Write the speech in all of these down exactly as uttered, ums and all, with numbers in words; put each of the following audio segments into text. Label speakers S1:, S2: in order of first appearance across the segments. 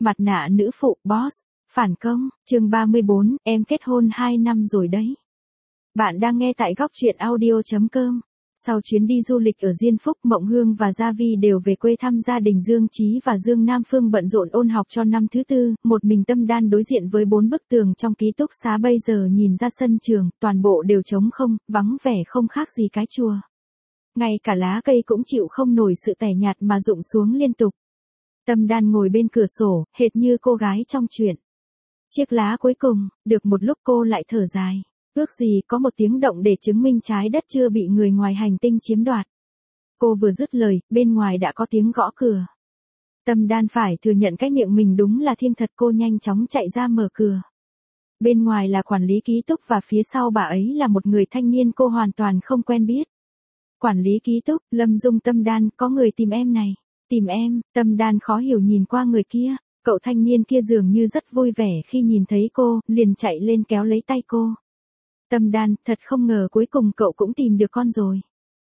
S1: Mặt nạ nữ phụ boss, phản công, chương ba mươi bốn, em kết hôn hai năm rồi đấy. Bạn đang nghe tại góc truyện audio chấm com. Sau chuyến đi du lịch ở Diên Phúc, Mộng Hương và Gia Vi đều về quê thăm gia đình Dương Chí và Dương Nam Phương bận rộn ôn học cho năm thứ tư, một mình Tâm Đan đối diện với bốn bức tường trong ký túc xá bây giờ nhìn ra sân trường, toàn bộ đều trống không, vắng vẻ không khác gì cái chùa. Ngay cả lá cây cũng chịu không nổi sự tẻ nhạt mà rụng xuống liên tục. Tâm Đan ngồi bên cửa sổ, hệt như cô gái trong truyện. Chiếc lá cuối cùng, được một lúc cô lại thở dài. Ước gì có một tiếng động để chứng minh trái đất chưa bị người ngoài hành tinh chiếm đoạt. Cô vừa dứt lời, bên ngoài đã có tiếng gõ cửa. Tâm Đan phải thừa nhận cái miệng mình đúng là thiên thật, cô nhanh chóng chạy ra mở cửa. Bên ngoài là quản lý ký túc và phía sau bà ấy là một người thanh niên cô hoàn toàn không quen biết. Quản lý ký túc, Lâm Dung. Tâm Đan, có người tìm em này. Tìm em? Tâm Đan khó hiểu nhìn qua người kia. Cậu thanh niên kia dường như rất vui vẻ khi nhìn thấy cô, liền chạy lên kéo lấy tay cô. Tâm Đan, thật không ngờ cuối cùng cậu cũng tìm được con rồi.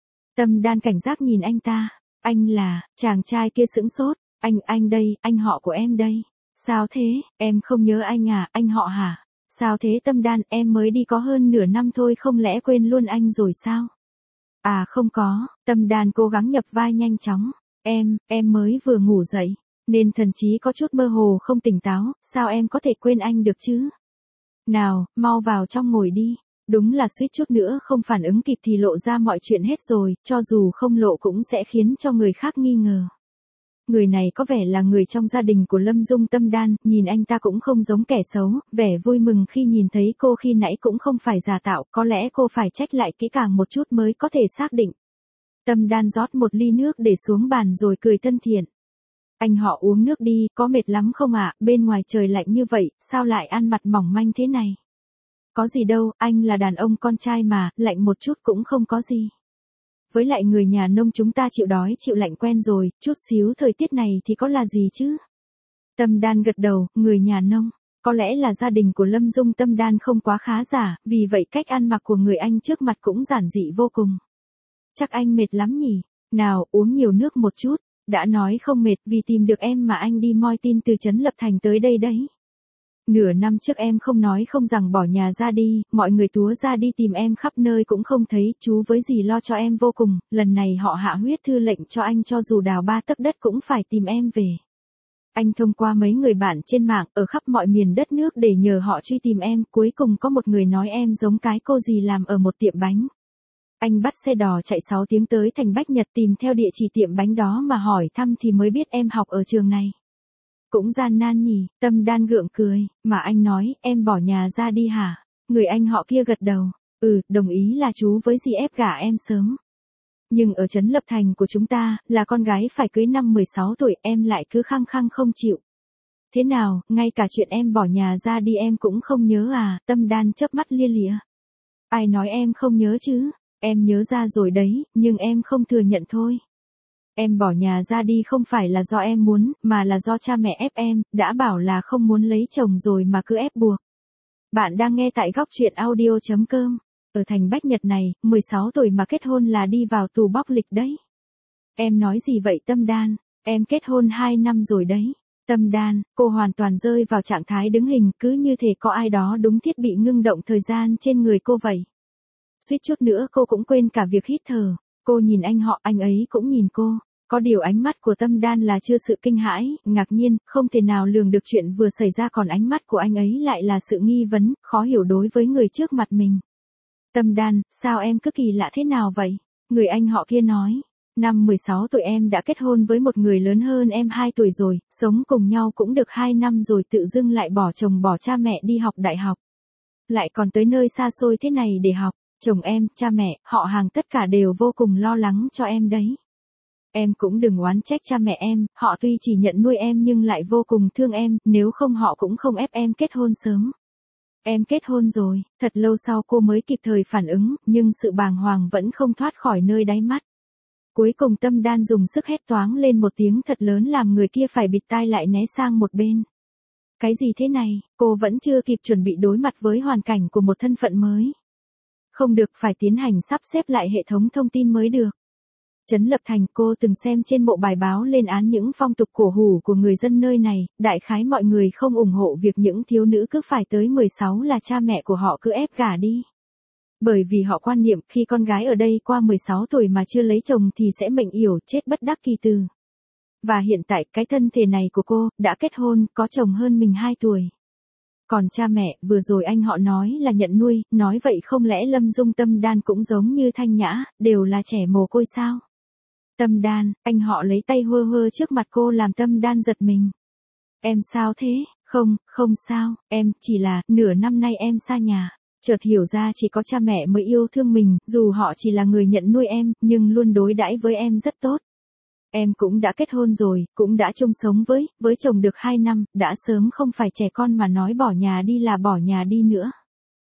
S1: Tâm Đan cảnh giác nhìn anh ta. Anh là, chàng trai kia sững sốt. Anh, anh đây, anh họ của em đây. Sao thế, em không nhớ anh à, anh họ hả? Sao thế Tâm Đan, em mới đi có hơn nửa năm thôi, không lẽ quên luôn anh rồi sao? À không có, Tâm Đan cố gắng nhập vai nhanh chóng. Em, em mới vừa ngủ dậy, nên thần trí có chút mơ hồ không tỉnh táo, sao em có thể quên anh được chứ? Nào, mau vào trong ngồi đi. Đúng là suýt chút nữa không phản ứng kịp thì lộ ra mọi chuyện hết rồi, cho dù không lộ cũng sẽ khiến cho người khác nghi ngờ. Người này có vẻ là người trong gia đình của Lâm Dung. Tâm Đan, nhìn anh ta cũng không giống kẻ xấu, vẻ vui mừng khi nhìn thấy cô khi nãy cũng không phải giả tạo, có lẽ cô phải check lại kỹ càng một chút mới có thể xác định. Tâm Đan rót một ly nước để xuống bàn rồi cười thân thiện. Anh họ uống nước đi, có mệt lắm không ạ, bên ngoài trời lạnh như vậy, sao lại ăn mặt mỏng manh thế này? Có gì đâu, anh là đàn ông con trai mà, lạnh một chút cũng không có gì. Với lại người nhà nông chúng ta chịu đói chịu lạnh quen rồi, chút xíu thời tiết này thì có là gì chứ? Tâm Đan gật đầu, người nhà nông, có lẽ là gia đình của Lâm Dung. Tâm Đan không quá khá giả, vì vậy cách ăn mặc của người anh trước mặt cũng giản dị vô cùng. Chắc anh mệt lắm nhỉ, nào uống nhiều nước một chút, đã nói không mệt vì tìm được em mà anh đi moi tin từ Trấn Lập Thành tới đây đấy. Nửa năm trước em không nói không rằng bỏ nhà ra đi, mọi người túa ra đi tìm em khắp nơi cũng không thấy, chú với dì lo cho em vô cùng, lần này họ hạ huyết thư lệnh cho anh cho dù đào ba tấc đất cũng phải tìm em về. Anh thông qua mấy người bạn trên mạng ở khắp mọi miền đất nước để nhờ họ truy tìm em, cuối cùng có một người nói em giống cái cô dì làm ở một tiệm bánh. Anh bắt xe đò chạy sáu tiếng tới thành Bách Nhật tìm theo địa chỉ tiệm bánh đó mà hỏi thăm thì mới biết em học ở trường này. Cũng gian nan nhỉ, Tâm Đan gượng cười, mà anh nói, em bỏ nhà ra đi hả? Người anh họ kia gật đầu, ừ, đồng ý là chú với dì ép gả em sớm. Nhưng ở Trấn Lập Thành của chúng ta, là con gái phải cưới năm mười sáu tuổi, em lại cứ khăng khăng không chịu. Thế nào, ngay cả chuyện em bỏ nhà ra đi em cũng không nhớ à? Tâm Đan chớp mắt lia lịa. Ai nói em không nhớ chứ? Em nhớ ra rồi đấy, nhưng em không thừa nhận thôi. Em bỏ nhà ra đi không phải là do em muốn, mà là do cha mẹ ép em, đã bảo là không muốn lấy chồng rồi mà cứ ép buộc. Bạn đang nghe tại góc truyện audio chấm com. Ở thành Bách Nhật này, mười sáu tuổi mà kết hôn là đi vào tù bóc lịch đấy. Em nói gì vậy Tâm Đan? Em kết hôn hai năm rồi đấy. Tâm Đan, cô hoàn toàn rơi vào trạng thái đứng hình, cứ như thể có ai đó đúng thiết bị ngưng động thời gian trên người cô vậy. Suýt chút nữa cô cũng quên cả việc hít thở. Cô nhìn anh họ, anh ấy cũng nhìn cô. Có điều ánh mắt của Tâm Đan là chưa sự kinh hãi, ngạc nhiên, không thể nào lường được chuyện vừa xảy ra, còn ánh mắt của anh ấy lại là sự nghi vấn, khó hiểu đối với người trước mặt mình. Tâm Đan, sao em cứ kỳ lạ thế nào vậy? Người anh họ kia nói, năm mười sáu tuổi em đã kết hôn với một người lớn hơn em hai tuổi rồi, sống cùng nhau cũng được hai năm rồi tự dưng lại bỏ chồng bỏ cha mẹ đi học đại học. Lại còn tới nơi xa xôi thế này để học, chồng em, cha mẹ, họ hàng tất cả đều vô cùng lo lắng cho em đấy. Em cũng đừng oán trách cha mẹ em, họ tuy chỉ nhận nuôi em nhưng lại vô cùng thương em, nếu không họ cũng không ép em kết hôn sớm. Em kết hôn rồi, thật lâu sau cô mới kịp thời phản ứng, nhưng sự bàng hoàng vẫn không thoát khỏi nơi đáy mắt. Cuối cùng Tâm Đan dùng sức hét toáng lên một tiếng thật lớn làm người kia phải bịt tai lại né sang một bên. Cái gì thế này, cô vẫn chưa kịp chuẩn bị đối mặt với hoàn cảnh của một thân phận mới. Không được, phải tiến hành sắp xếp lại hệ thống thông tin mới được. Trấn Lập Thành, cô từng xem trên bộ bài báo lên án những phong tục cổ hủ của người dân nơi này, đại khái mọi người không ủng hộ việc những thiếu nữ cứ phải tới mười sáu là cha mẹ của họ cứ ép gả đi. Bởi vì họ quan niệm khi con gái ở đây qua mười sáu tuổi mà chưa lấy chồng thì sẽ mệnh yểu chết bất đắc kỳ từ. Và hiện tại cái thân thể này của cô, đã kết hôn, có chồng hơn mình hai tuổi. Còn cha mẹ, vừa rồi anh họ nói là nhận nuôi, nói vậy không lẽ Lâm Dung Tâm Đan cũng giống như Thanh Nhã, đều là trẻ mồ côi sao? Tâm Đan, anh họ lấy tay hơ hơ trước mặt cô làm Tâm Đan giật mình. Em sao thế? Không, không sao, em, chỉ là, nửa năm nay em xa nhà. Chợt hiểu ra chỉ có cha mẹ mới yêu thương mình, dù họ chỉ là người nhận nuôi em, nhưng luôn đối đãi với em rất tốt. Em cũng đã kết hôn rồi, cũng đã chung sống với, với chồng được hai năm, đã sớm không phải trẻ con mà nói bỏ nhà đi là bỏ nhà đi nữa.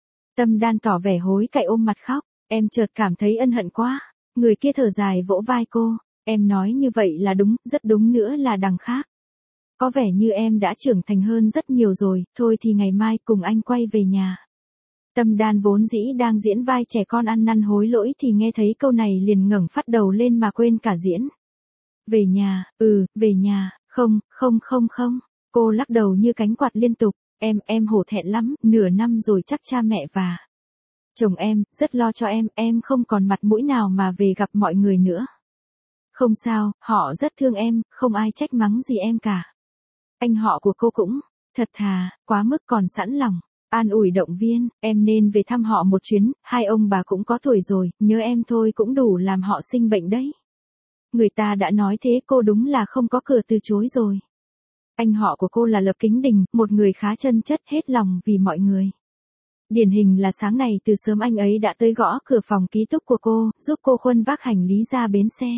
S1: Tâm Đan tỏ vẻ hối cải ôm mặt khóc, em chợt cảm thấy ân hận quá. Người kia thở dài vỗ vai cô, em nói như vậy là đúng, rất đúng nữa là đằng khác. Có vẻ như em đã trưởng thành hơn rất nhiều rồi, thôi thì ngày mai cùng anh quay về nhà. Tâm Đan vốn dĩ đang diễn vai trẻ con ăn năn hối lỗi thì nghe thấy câu này liền ngẩng phát đầu lên mà quên cả diễn. Về nhà, ừ, về nhà, không, không không không, cô lắc đầu như cánh quạt liên tục, em, em hổ thẹn lắm, nửa năm rồi chắc cha mẹ và chồng em, rất lo cho em, em không còn mặt mũi nào mà về gặp mọi người nữa. Không sao, họ rất thương em, không ai trách mắng gì em cả. Anh họ của cô cũng, thật thà, quá mức còn sẵn lòng, an ủi động viên, em nên về thăm họ một chuyến, hai ông bà cũng có tuổi rồi, nhớ em thôi cũng đủ làm họ sinh bệnh đấy. Người ta đã nói thế cô đúng là không có cửa từ chối rồi. Anh họ của cô là Lập Kính Đình, một người khá chân chất hết lòng vì mọi người. Điển hình là sáng này từ sớm anh ấy đã tới gõ cửa phòng ký túc của cô, giúp cô khuân vác hành lý ra bến xe.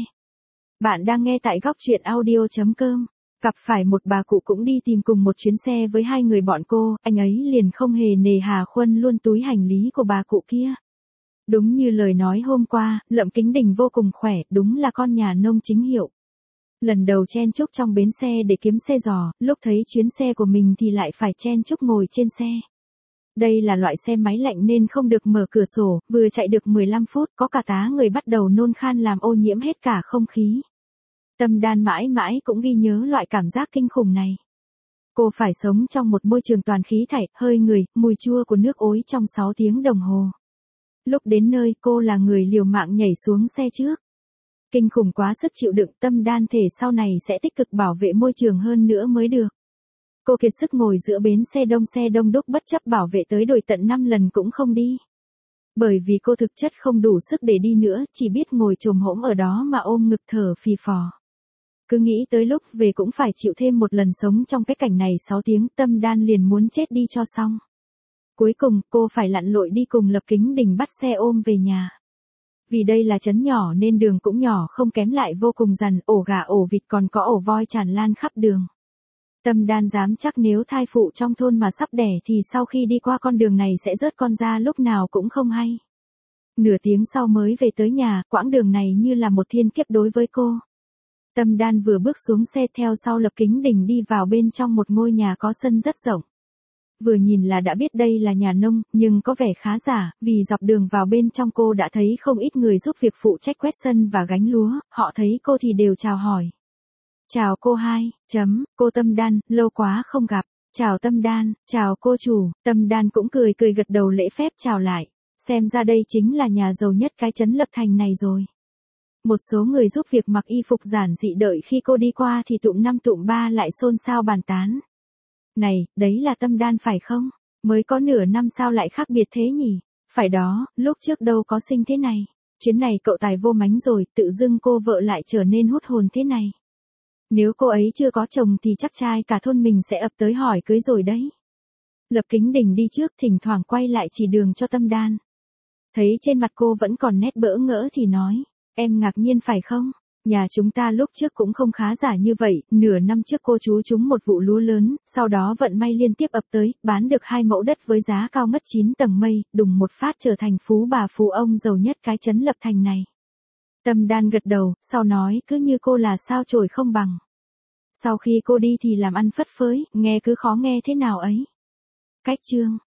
S1: Bạn đang nghe tại góc truyện audio chấm com. Gặp phải một bà cụ cũng đi tìm cùng một chuyến xe với hai người bọn cô, anh ấy liền không hề nề hà khuân luôn túi hành lý của bà cụ kia. Đúng như lời nói hôm qua, Lậm Kính Đình vô cùng khỏe, đúng là con nhà nông chính hiệu. Lần đầu chen chúc trong bến xe để kiếm xe giò, lúc thấy chuyến xe của mình thì lại phải chen chúc ngồi trên xe. Đây là loại xe máy lạnh nên không được mở cửa sổ, vừa chạy được mười lăm phút có cả tá người bắt đầu nôn khan làm ô nhiễm hết cả không khí. Tâm Đan mãi mãi cũng ghi nhớ loại cảm giác kinh khủng này. Cô phải sống trong một môi trường toàn khí thải, hơi người, mùi chua của nước ối trong sáu tiếng đồng hồ. Lúc đến nơi cô là người liều mạng nhảy xuống xe trước. Kinh khủng quá sức chịu đựng, Tâm Đan thể sau này sẽ tích cực bảo vệ môi trường hơn nữa mới được. Cô kiệt sức ngồi giữa bến xe đông xe đông đúc bất chấp bảo vệ tới đổi tận năm lần cũng không đi. Bởi vì cô thực chất không đủ sức để đi nữa, chỉ biết ngồi chồm hổm ở đó mà ôm ngực thở phì phò. Cứ nghĩ tới lúc về cũng phải chịu thêm một lần sống trong cái cảnh này sáu tiếng, Tâm Đan liền muốn chết đi cho xong. Cuối cùng, cô phải lặn lội đi cùng Lập Kính Đình bắt xe ôm về nhà. Vì đây là trấn nhỏ nên đường cũng nhỏ không kém lại vô cùng dằn, ổ gà ổ vịt còn có ổ voi tràn lan khắp đường. Tâm Đan dám chắc nếu thai phụ trong thôn mà sắp đẻ thì sau khi đi qua con đường này sẽ rớt con ra lúc nào cũng không hay. Nửa tiếng sau mới về tới nhà, quãng đường này như là một thiên kiếp đối với cô. Tâm Đan vừa bước xuống xe theo sau Lập Kính Đình đi vào bên trong một ngôi nhà có sân rất rộng. Vừa nhìn là đã biết đây là nhà nông, nhưng có vẻ khá giả, vì dọc đường vào bên trong cô đã thấy không ít người giúp việc phụ trách quét sân và gánh lúa, họ thấy cô thì đều chào hỏi. Chào cô hai, chấm, cô Tâm Đan, lâu quá không gặp. Chào Tâm Đan, chào cô chủ, Tâm Đan cũng cười cười gật đầu lễ phép chào lại. Xem ra đây chính là nhà giàu nhất cái trấn Lập Thành này rồi. Một số người giúp việc mặc y phục giản dị đợi khi cô đi qua thì tụm năm tụm ba lại xôn xao bàn tán. Này, đấy là Tâm Đan phải không? Mới có nửa năm sao lại khác biệt thế nhỉ? Phải đó, lúc trước đâu có xinh thế này. Chuyến này cậu tài vô mánh rồi, tự dưng cô vợ lại trở nên hút hồn thế này. Nếu cô ấy chưa có chồng thì chắc trai cả thôn mình sẽ ập tới hỏi cưới rồi đấy. Lập Kính Đình đi trước thỉnh thoảng quay lại chỉ đường cho Tâm Đan. Thấy trên mặt cô vẫn còn nét bỡ ngỡ thì nói, em ngạc nhiên phải không? Nhà chúng ta lúc trước cũng không khá giả như vậy, nửa năm trước cô chú trúng một vụ lúa lớn, sau đó vận may liên tiếp ập tới, bán được hai mẫu đất với giá cao ngất chín tầng mây, đùng một phát trở thành phú bà phú ông giàu nhất cái trấn Lập Thành này. Tâm Đan gật đầu, sau nói cứ như cô là sao chổi không bằng. Sau khi cô đi thì làm ăn phất phới, nghe cứ khó nghe thế nào ấy. Cách chương